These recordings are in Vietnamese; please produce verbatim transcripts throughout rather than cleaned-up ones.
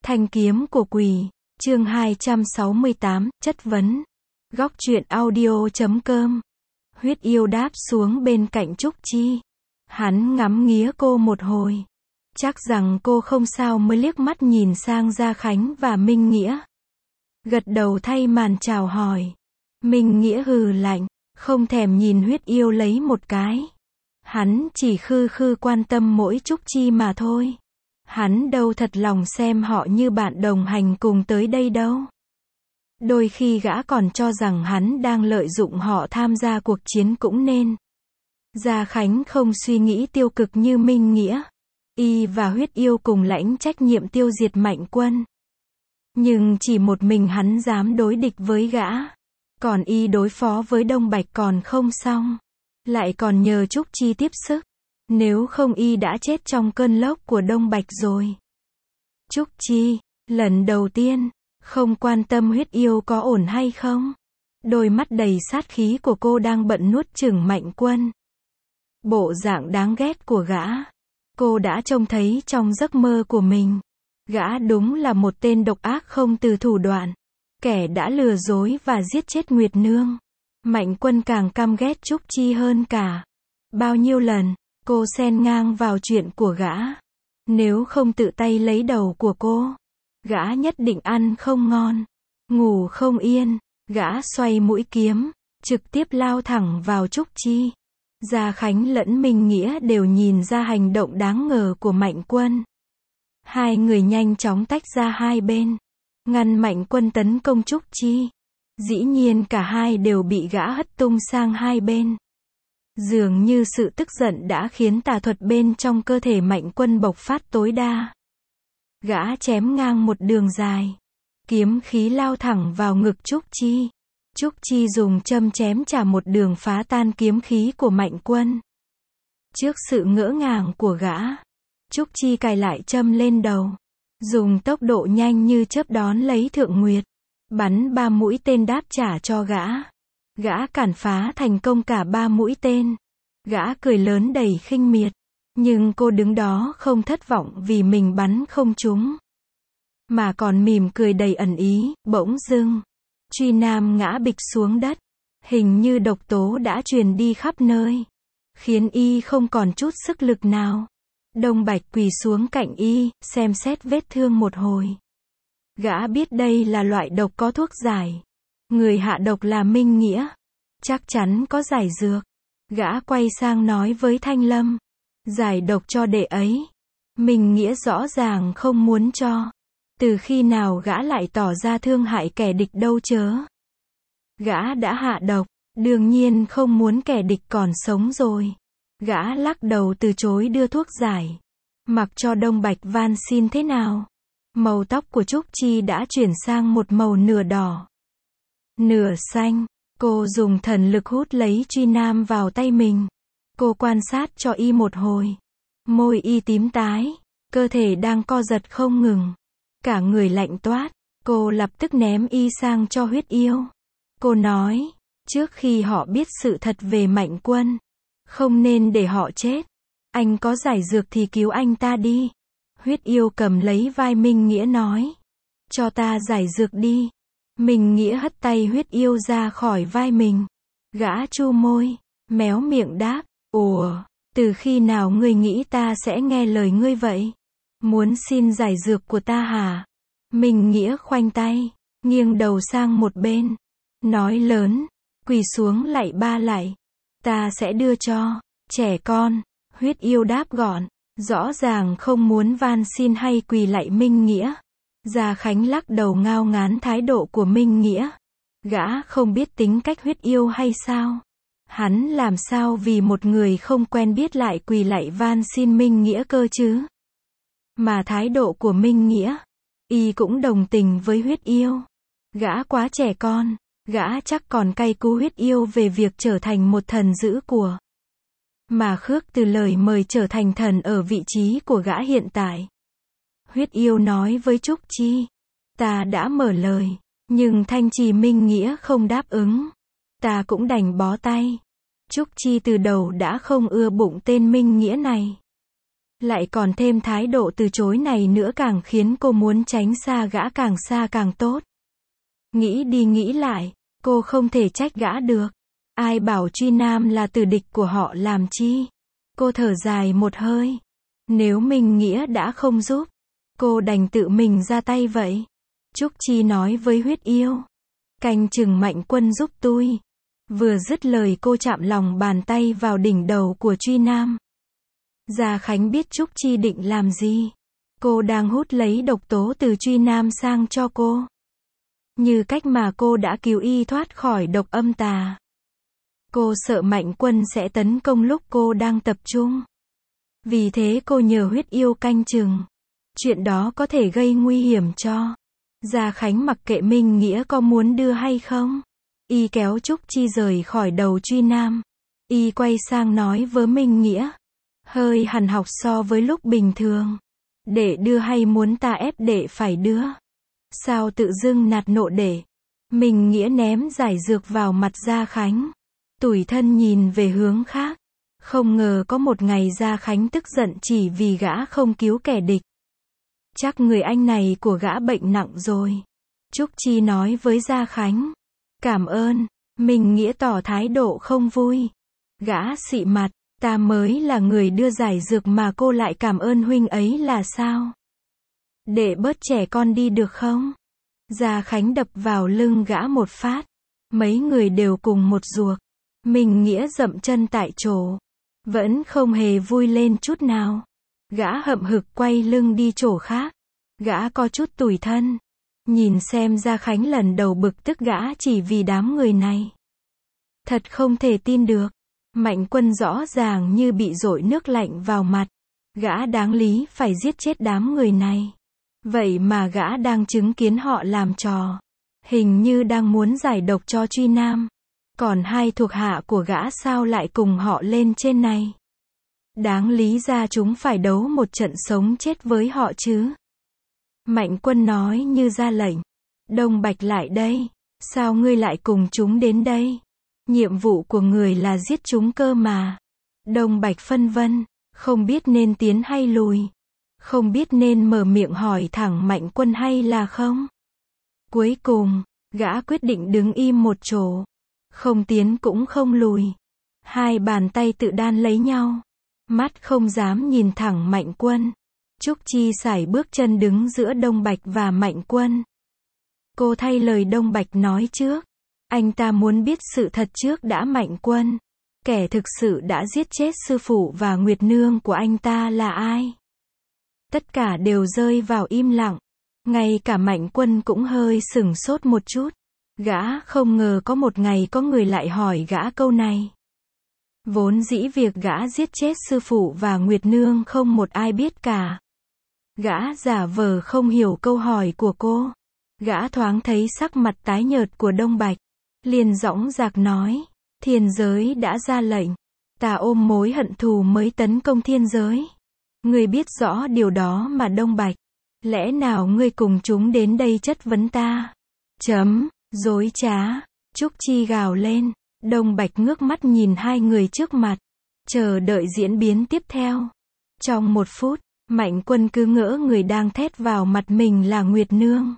Thanh kiếm của quỷ, chương hai trăm sáu mươi tám, chất vấn. Góc truyện audio chấm com. Huyết yêu đáp xuống bên cạnh Trúc Chi. Hắn ngắm nghía cô một hồi. Chắc rằng cô không sao mới liếc mắt nhìn sang Gia Khánh và Minh Nghĩa. Gật đầu thay màn chào hỏi. Minh Nghĩa hừ lạnh, không thèm nhìn huyết yêu lấy một cái. Hắn chỉ khư khư quan tâm mỗi Trúc Chi mà thôi. Hắn đâu thật lòng xem họ như bạn đồng hành cùng tới đây đâu. Đôi khi gã còn cho rằng hắn đang lợi dụng họ tham gia cuộc chiến cũng nên. Gia Khánh không suy nghĩ tiêu cực như Minh Nghĩa. Y và huyết yêu cùng lãnh trách nhiệm tiêu diệt Mạnh Quân. Nhưng chỉ một mình hắn dám đối địch với gã. Còn Y đối phó với Đông Bạch còn không xong. Lại còn nhờ Trúc Chi tiếp sức. Nếu không Y đã chết trong cơn lốc của Đông Bạch rồi. Trúc Chi, lần đầu tiên, không quan tâm huyết yêu có ổn hay không. Đôi mắt đầy sát khí của cô đang bận nuốt chửng Mạnh Quân. Bộ dạng đáng ghét của gã. Cô đã trông thấy trong giấc mơ của mình. Gã đúng là một tên độc ác không từ thủ đoạn. Kẻ đã lừa dối và giết chết Nguyệt Nương. Mạnh Quân càng căm ghét Trúc Chi hơn cả. Bao nhiêu lần, cô xen ngang vào chuyện của gã. Nếu không tự tay lấy đầu của cô, gã nhất định ăn không ngon, ngủ không yên. Gã xoay mũi kiếm, trực tiếp lao thẳng vào Trúc Chi. Gia Khánh lẫn Minh Nghĩa đều nhìn ra hành động đáng ngờ của Mạnh Quân. Hai người nhanh chóng tách ra hai bên, ngăn Mạnh Quân tấn công Trúc Chi. Dĩ nhiên cả hai đều bị gã hất tung sang hai bên. Dường như sự tức giận đã khiến tà thuật bên trong cơ thể Mạnh Quân bộc phát tối đa. Gã chém ngang một đường dài. Kiếm khí lao thẳng vào ngực Trúc Chi. Trúc Chi dùng châm chém trả một đường phá tan kiếm khí của Mạnh Quân. Trước sự ngỡ ngàng của gã, Trúc Chi cài lại châm lên đầu. Dùng tốc độ nhanh như chớp đón lấy Thượng Nguyệt. Bắn ba mũi tên đáp trả cho gã. Gã cản phá thành công cả ba mũi tên. Gã cười lớn đầy khinh miệt. Nhưng cô đứng đó không thất vọng vì mình bắn không trúng. Mà còn mỉm cười đầy ẩn ý. Bỗng dưng, Truy Nam ngã bịch xuống đất. Hình như độc tố đã truyền đi khắp nơi. Khiến Y không còn chút sức lực nào. Đông Bạch quỳ xuống cạnh Y, xem xét vết thương một hồi. Gã biết đây là loại độc có thuốc giải. Người hạ độc là Minh Nghĩa. Chắc chắn có giải dược. Gã quay sang nói với Thanh Lâm. Giải độc cho đệ ấy. Minh Nghĩa rõ ràng không muốn cho. Từ khi nào gã lại tỏ ra thương hại kẻ địch đâu chớ. Gã đã hạ độc, đương nhiên không muốn kẻ địch còn sống rồi. Gã lắc đầu từ chối đưa thuốc giải. Mặc cho Đông Bạch van xin thế nào. Màu tóc của Trúc Chi đã chuyển sang một màu nửa đỏ, nửa xanh. Cô dùng thần lực hút lấy Truy Nam vào tay mình. Cô quan sát cho Y một hồi. Môi Y tím tái, cơ thể đang co giật không ngừng. Cả người lạnh toát. Cô lập tức ném Y sang cho huyết yêu. Cô nói, trước khi họ biết sự thật về Mạnh Quân, không nên để họ chết. Anh có giải dược thì cứu anh ta đi. Huyết yêu cầm lấy vai Minh Nghĩa nói, cho ta giải dược đi. Minh Nghĩa hất tay huyết yêu ra khỏi vai mình. Gã chu môi, méo miệng đáp, ủa, từ khi nào ngươi nghĩ ta sẽ nghe lời ngươi vậy? Muốn xin giải dược của ta hả? Minh Nghĩa khoanh tay, nghiêng đầu sang một bên. Nói lớn, quỳ xuống lạy ba lạy. Ta sẽ đưa cho, trẻ con. Huyết yêu đáp gọn, rõ ràng không muốn van xin hay quỳ lạy Minh Nghĩa. Gia Khánh lắc đầu ngao ngán thái độ của Minh Nghĩa. Gã không biết tính cách huyết yêu hay sao? Hắn làm sao vì một người không quen biết lại quỳ lạy van xin Minh Nghĩa cơ chứ? Mà thái độ của Minh Nghĩa, Y cũng đồng tình với huyết yêu. Gã quá trẻ con, gã chắc còn cay cú huyết yêu về việc trở thành một thần giữ của. Mà khước từ lời mời trở thành thần ở vị trí của gã hiện tại. Huyết yêu nói với Trúc Chi, ta đã mở lời, nhưng Thanh Trì Minh Nghĩa không đáp ứng. Ta cũng đành bó tay. Trúc Chi từ đầu đã không ưa bụng tên Minh Nghĩa này. Lại còn thêm thái độ từ chối này nữa càng khiến cô muốn tránh xa gã càng xa càng tốt. Nghĩ đi nghĩ lại, cô không thể trách gã được. Ai bảo Truy Nam là tử địch của họ làm chi? Cô thở dài một hơi. Nếu Minh Nghĩa đã không giúp, cô đành tự mình ra tay vậy. Trúc Chi nói với Huyết Yêu. Canh chừng Mạnh Quân giúp tôi. Vừa dứt lời cô chạm lòng bàn tay vào đỉnh đầu của Truy Nam. Gia Khánh biết Trúc Chi định làm gì. Cô đang hút lấy độc tố từ Truy Nam sang cho cô. Như cách mà cô đã cứu y thoát khỏi độc âm tà. Cô sợ Mạnh Quân sẽ tấn công lúc cô đang tập trung. Vì thế cô nhờ Huyết Yêu canh chừng. Chuyện đó có thể gây nguy hiểm cho. Gia Khánh mặc kệ Minh Nghĩa có muốn đưa hay không. Y kéo Trúc Chi rời khỏi đầu Truy Nam. Y quay sang nói với Minh Nghĩa. Hơi hằn học so với lúc bình thường. Đệ đưa hay muốn ta ép đệ phải đưa? Sao tự dưng nạt nộ đệ? Minh Nghĩa ném giải dược vào mặt Gia Khánh. Tủi thân nhìn về hướng khác. Không ngờ có một ngày Gia Khánh tức giận chỉ vì gã không cứu kẻ địch. Chắc người anh này của gã bệnh nặng rồi. Trúc Chi nói với Gia Khánh. Cảm ơn. Minh Nghĩa tỏ thái độ không vui. Gã xị mặt. Ta mới là người đưa giải dược mà cô lại cảm ơn huynh ấy là sao? Để bớt trẻ con đi được không? Gia Khánh đập vào lưng gã một phát. Mấy người đều cùng một ruột. Minh Nghĩa dậm chân tại chỗ. Vẫn không hề vui lên chút nào. Gã hậm hực quay lưng đi chỗ khác. Gã có chút tủi thân. Nhìn xem Gia Khánh lần đầu bực tức gã chỉ vì đám người này. Thật không thể tin được. Mạnh Quân rõ ràng như bị dội nước lạnh vào mặt. Gã đáng lý phải giết chết đám người này. Vậy mà gã đang chứng kiến họ làm trò. Hình như đang muốn giải độc cho Truy Nam. Còn hai thuộc hạ của gã sao lại cùng họ lên trên này? Đáng lý ra chúng phải đấu một trận sống chết với họ chứ. Mạnh Quân nói như ra lệnh. Đông Bạch lại đây. Sao ngươi lại cùng chúng đến đây? Nhiệm vụ của người là giết chúng cơ mà. Đông Bạch phân vân, không biết nên tiến hay lùi. Không biết nên mở miệng hỏi thẳng Mạnh Quân hay là không. Cuối cùng, gã quyết định đứng im một chỗ. Không tiến cũng không lùi. Hai bàn tay tự đan lấy nhau. Mắt không dám nhìn thẳng Mạnh Quân. Trúc Chi sải bước chân đứng giữa Đông Bạch và Mạnh Quân. Cô thay lời Đông Bạch nói trước. Anh ta muốn biết sự thật trước đã. Mạnh Quân. Kẻ thực sự đã giết chết sư phụ và Nguyệt Nương của anh ta là ai? Tất cả đều rơi vào im lặng. Ngay cả Mạnh Quân cũng hơi sửng sốt một chút. Gã không ngờ có một ngày có người lại hỏi gã câu này. Vốn dĩ việc gã giết chết sư phụ và Nguyệt Nương không một ai biết cả. Gã giả vờ không hiểu câu hỏi của cô. Gã thoáng thấy sắc mặt tái nhợt của Đông Bạch. Liền dõng dạc nói. Thiên giới đã ra lệnh. Ta ôm mối hận thù mới tấn công thiên giới. Ngươi biết rõ điều đó mà Đông Bạch. Lẽ nào ngươi cùng chúng đến đây chất vấn ta? Chấm. Dối trá. Trúc Chi gào lên. Đông Bạch ngước mắt nhìn hai người trước mặt. Chờ đợi diễn biến tiếp theo. Trong một phút, Mạnh Quân cứ ngỡ người đang thét vào mặt mình là Nguyệt Nương.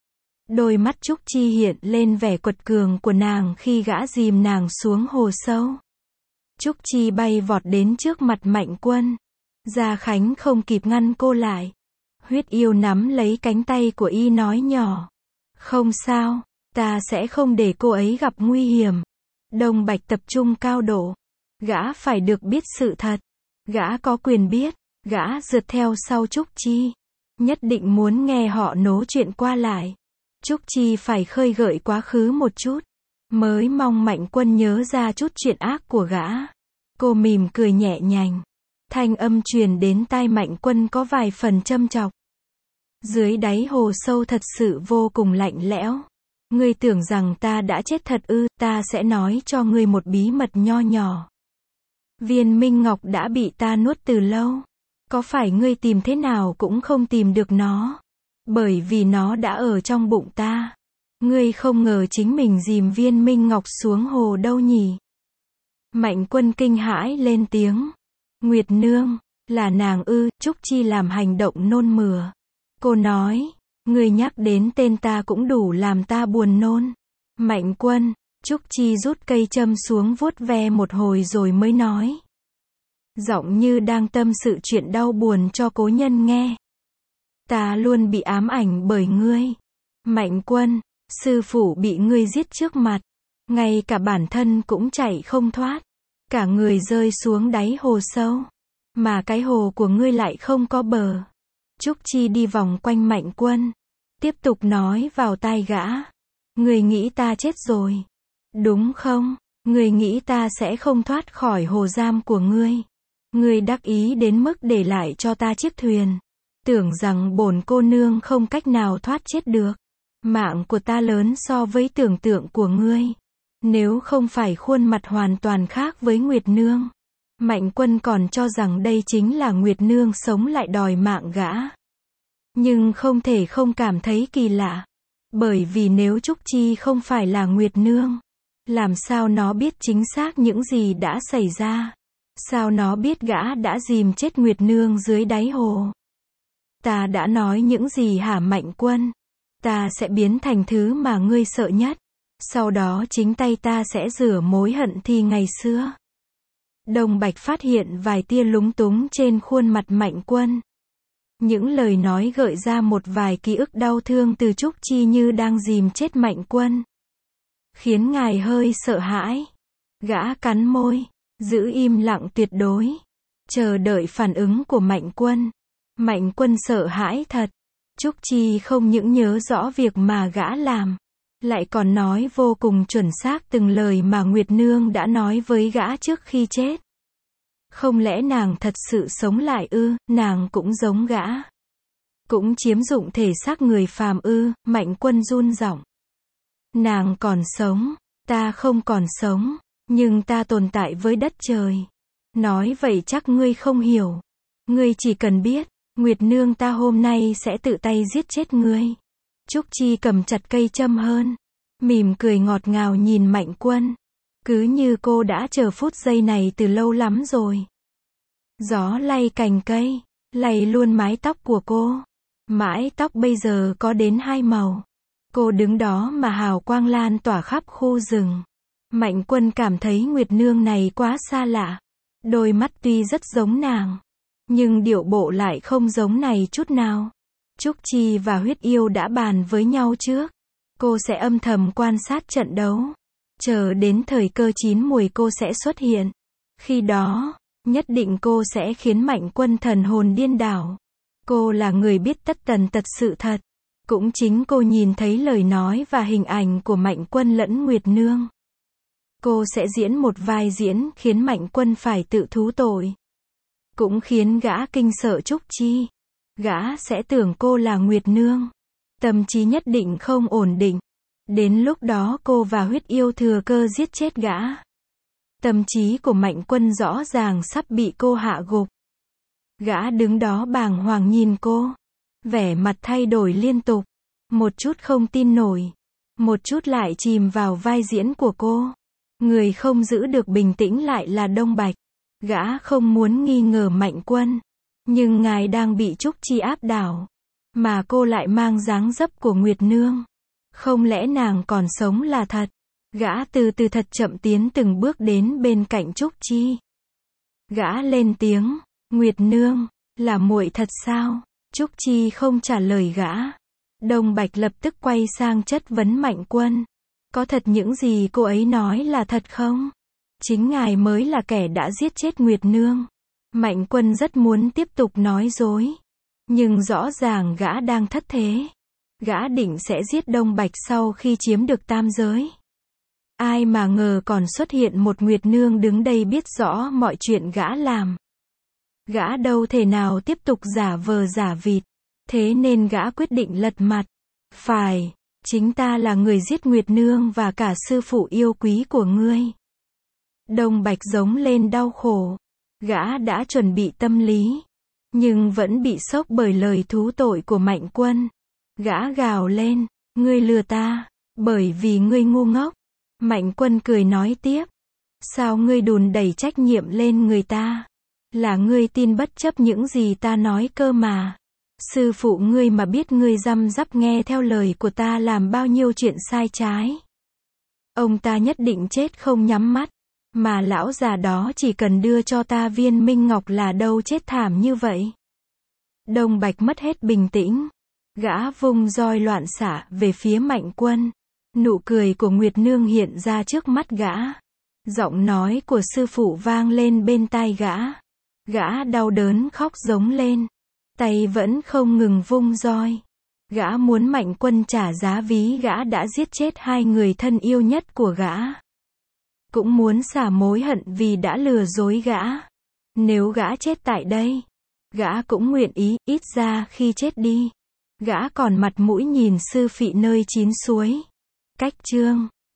Đôi mắt Trúc Chi hiện lên vẻ quật cường của nàng khi gã dìm nàng xuống hồ sâu. Trúc Chi bay vọt đến trước mặt Mạnh Quân. Gia Khánh không kịp ngăn cô lại. Huyết Yêu nắm lấy cánh tay của y nói nhỏ. Không sao, ta sẽ không để cô ấy gặp nguy hiểm. Đông Bạch tập trung cao độ. Gã phải được biết sự thật. Gã có quyền biết. Gã rượt theo sau Trúc Chi. Nhất định muốn nghe họ nố chuyện qua lại. Trúc Chi phải khơi gợi quá khứ một chút. Mới mong Mạnh Quân nhớ ra chút chuyện ác của gã. Cô mỉm cười nhẹ nhàng. Thanh âm truyền đến tai Mạnh Quân có vài phần châm chọc. Dưới đáy hồ sâu thật sự vô cùng lạnh lẽo. Ngươi tưởng rằng ta đã chết thật ư? Ta sẽ nói cho ngươi một bí mật nho nhỏ. Viên Minh Ngọc đã bị ta nuốt từ lâu. Có phải ngươi tìm thế nào cũng không tìm được nó? Bởi vì nó đã ở trong bụng ta. Ngươi không ngờ chính mình dìm viên Minh Ngọc xuống hồ đâu nhỉ? Mạnh Quân kinh hãi lên tiếng. Nguyệt Nương. Là nàng ư? Trúc Chi làm hành động nôn mửa. Cô nói, ngươi nhắc đến tên ta cũng đủ làm ta buồn nôn. Mạnh Quân, Trúc Chi rút cây châm xuống vuốt ve một hồi rồi mới nói. Giọng như đang tâm sự chuyện đau buồn cho cố nhân nghe. Ta luôn bị ám ảnh bởi ngươi. Mạnh Quân, sư phụ bị ngươi giết trước mặt. Ngay cả bản thân cũng chạy không thoát. Cả người rơi xuống đáy hồ sâu. Mà cái hồ của ngươi lại không có bờ. Trúc Chi đi vòng quanh Mạnh Quân. Tiếp tục nói vào tai gã. Ngươi nghĩ ta chết rồi. Đúng không? Ngươi nghĩ ta sẽ không thoát khỏi hồ giam của ngươi. Ngươi đắc ý đến mức để lại cho ta chiếc thuyền. Tưởng rằng bổn cô nương không cách nào thoát chết được. Mạng của ta lớn so với tưởng tượng của ngươi. Nếu không phải khuôn mặt hoàn toàn khác với Nguyệt Nương. Mạnh Quân còn cho rằng đây chính là Nguyệt Nương sống lại đòi mạng gã. Nhưng không thể không cảm thấy kỳ lạ. Bởi vì nếu Trúc Chi không phải là Nguyệt Nương, làm sao nó biết chính xác những gì đã xảy ra? Sao nó biết gã đã dìm chết Nguyệt Nương dưới đáy hồ? Ta đã nói những gì hả Mạnh Quân? Ta sẽ biến thành thứ mà ngươi sợ nhất. Sau đó chính tay ta sẽ rửa mối hận thi ngày xưa. Đông Bạch phát hiện vài tia lúng túng trên khuôn mặt Mạnh Quân. Những lời nói gợi ra một vài ký ức đau thương từ Trúc Chi như đang dìm chết Mạnh Quân. Khiến ngài hơi sợ hãi. Gã cắn môi, giữ im lặng tuyệt đối. Chờ đợi phản ứng của Mạnh Quân. Mạnh Quân sợ hãi thật. Trúc Chi không những nhớ rõ việc mà gã làm. Lại còn nói vô cùng chuẩn xác từng lời mà Nguyệt Nương đã nói với gã trước khi chết. Không lẽ nàng thật sự sống lại ư? Nàng cũng giống gã. Cũng chiếm dụng thể xác người phàm ư? Mạnh Quân run giọng. Nàng còn sống. Ta không còn sống. Nhưng ta tồn tại với đất trời. Nói vậy chắc ngươi không hiểu. Ngươi chỉ cần biết. Nguyệt Nương ta hôm nay sẽ tự tay giết chết ngươi. Trúc Chi cầm chặt cây châm hơn. Mỉm cười ngọt ngào nhìn Mạnh Quân. Cứ như cô đã chờ phút giây này từ lâu lắm rồi. Gió lay cành cây, lay luôn mái tóc của cô. Mái tóc bây giờ có đến hai màu. Cô đứng đó mà hào quang lan tỏa khắp khu rừng. Mạnh Quân cảm thấy Nguyệt Nương này quá xa lạ. Đôi mắt tuy rất giống nàng, nhưng điệu bộ lại không giống này chút nào. Trúc Chi và Huyết Yêu đã bàn với nhau trước. Cô sẽ âm thầm quan sát trận đấu. Chờ đến thời cơ chín mùi cô sẽ xuất hiện. Khi đó, nhất định cô sẽ khiến Mạnh Quân thần hồn điên đảo. Cô là người biết tất tần tật sự thật. Cũng chính cô nhìn thấy lời nói và hình ảnh của Mạnh Quân lẫn Nguyệt Nương. Cô sẽ diễn một vai diễn khiến Mạnh Quân phải tự thú tội. Cũng khiến gã kinh sợ Trúc Chi. Gã sẽ tưởng cô là Nguyệt Nương. Tâm trí nhất định không ổn định. Đến lúc đó cô và Huyết Yêu thừa cơ giết chết gã. Tâm trí của Mạnh Quân rõ ràng sắp bị cô hạ gục. Gã đứng đó bàng hoàng nhìn cô. Vẻ mặt thay đổi liên tục. Một chút không tin nổi. Một chút lại chìm vào vai diễn của cô. Người không giữ được bình tĩnh lại là Đông Bạch. Gã không muốn nghi ngờ Mạnh Quân. Nhưng ngài đang bị Trúc Chi áp đảo. Mà cô lại mang dáng dấp của Nguyệt Nương. Không lẽ nàng còn sống là thật? Gã từ từ thật chậm tiến từng bước đến bên cạnh Trúc Chi. Gã lên tiếng, Nguyệt Nương, là muội thật sao? Trúc Chi không trả lời gã. Đông Bạch lập tức quay sang chất vấn Mạnh Quân. Có thật những gì cô ấy nói là thật không? Chính ngài mới là kẻ đã giết chết Nguyệt Nương. Mạnh Quân rất muốn tiếp tục nói dối. Nhưng rõ ràng gã đang thất thế. Gã định sẽ giết Đông Bạch sau khi chiếm được tam giới. Ai mà ngờ còn xuất hiện một Nguyệt Nương đứng đây biết rõ mọi chuyện gã làm. Gã đâu thể nào tiếp tục giả vờ giả vịt. Thế nên gã quyết định lật mặt. Phải, chính ta là người giết Nguyệt Nương và cả sư phụ yêu quý của ngươi. Đông Bạch giống lên đau khổ. Gã đã chuẩn bị tâm lý. Nhưng vẫn bị sốc bởi lời thú tội của Mạnh Quân. Gã gào lên, ngươi lừa ta, bởi vì ngươi ngu ngốc. Mạnh Quân cười nói tiếp. Sao ngươi đùn đẩy trách nhiệm lên người ta? Là ngươi tin bất chấp những gì ta nói cơ mà. Sư phụ ngươi mà biết ngươi răm rắp nghe theo lời của ta làm bao nhiêu chuyện sai trái. Ông ta nhất định chết không nhắm mắt. Mà lão già đó chỉ cần đưa cho ta viên minh ngọc là đâu chết thảm như vậy. Đông Bạch mất hết bình tĩnh. Gã vung roi loạn xạ về phía Mạnh Quân. Nụ cười của Nguyệt Nương hiện ra trước mắt gã. Giọng nói của sư phụ vang lên bên tai gã. Gã đau đớn khóc giống lên. Tay vẫn không ngừng vung roi. Gã muốn Mạnh Quân trả giá ví gã đã giết chết hai người thân yêu nhất của gã. Cũng muốn xả mối hận vì đã lừa dối gã. Nếu gã chết tại đây, gã cũng nguyện ý, ít ra khi chết đi, gã còn mặt mũi nhìn sư phị nơi chín suối. Cách chương